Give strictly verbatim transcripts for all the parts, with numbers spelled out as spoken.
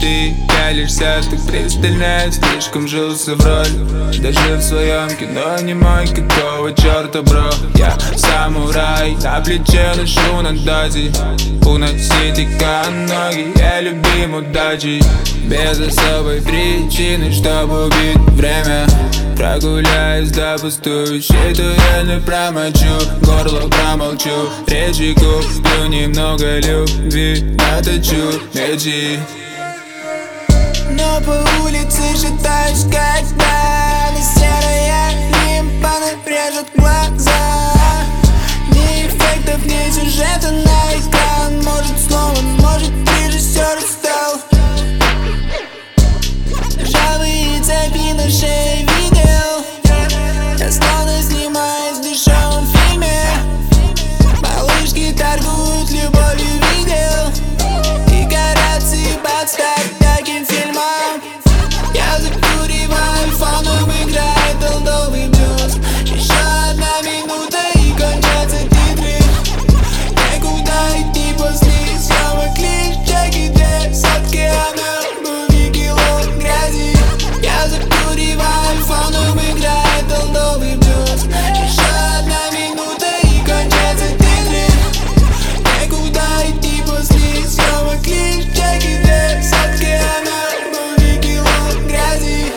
ты пялишься так пристально, слишком жился в роль. Даже в своем кино не мой, какого черта, бро? Я самурай, на плече ношу на дозе. Уносите ноги, я любим удачи. Без особой причины, чтобы убить время. Прогуляюсь до пустующей, то я не промочу. Горло промолчу, речи куплю. Немного любви наточу мечи. Но по улице шатаюсь, когда на серая лимпана режет глаза. Ни эффектов, ни сюжета на экран. Может снова, может режиссер устал. Ржавые цепи на шее видел. Я словно снимаюсь в дешевом фильме. Малышки торгуют любовью, видел. Декорации под стать таким фильмам. Я закуриваю фоном, играет олдовый блюз. Еще одна минута и кончатся титры. Некуда идти после съемок, лишь чеки две сотки, а на обуви кило грязи. Я закуриваю фоном, играет олдовый блюз. Еще одна минута и кончатся титры. Некуда идти после съемок, лишь чеки две сотки, а на обуви кило грязи.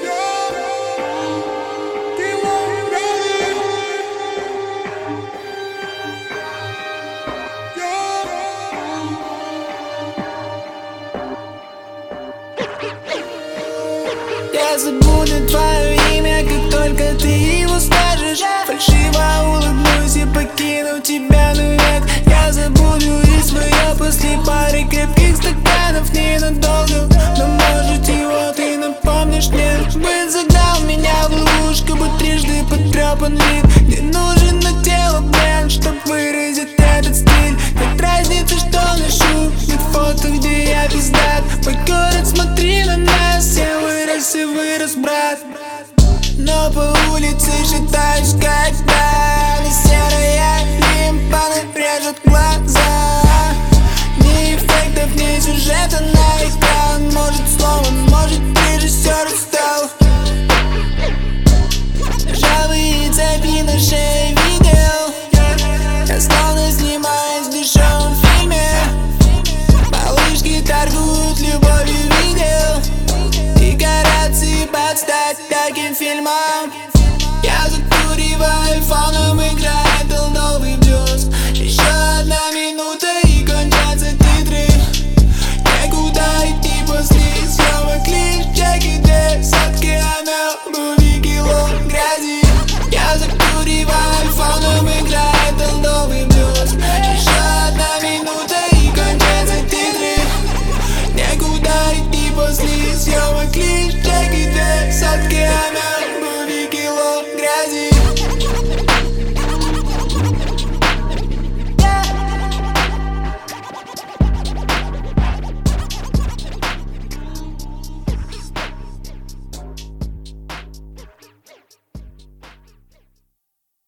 Я забуду твое имя, как только ты его скажешь. Фальшиво улыбнусь и покину тебя, но нет. Я забуду и свое после пары крепких стаканов ненадолго. Но может его ты напомнишь мне. Быть загнал меня в ловушку, будь трижды потрепан вид. Мне нужен на тело бренд, чтоб выразить этот стиль. Нет разницы, что ношу, нет фото, где я пиздат. Мой город, смотри на нас, все вырос и вырос, брат. Но по улице шатаюсь, когда на серая лимпана режет глаза. Ни эффектов, ни сюжета на экран. Может снова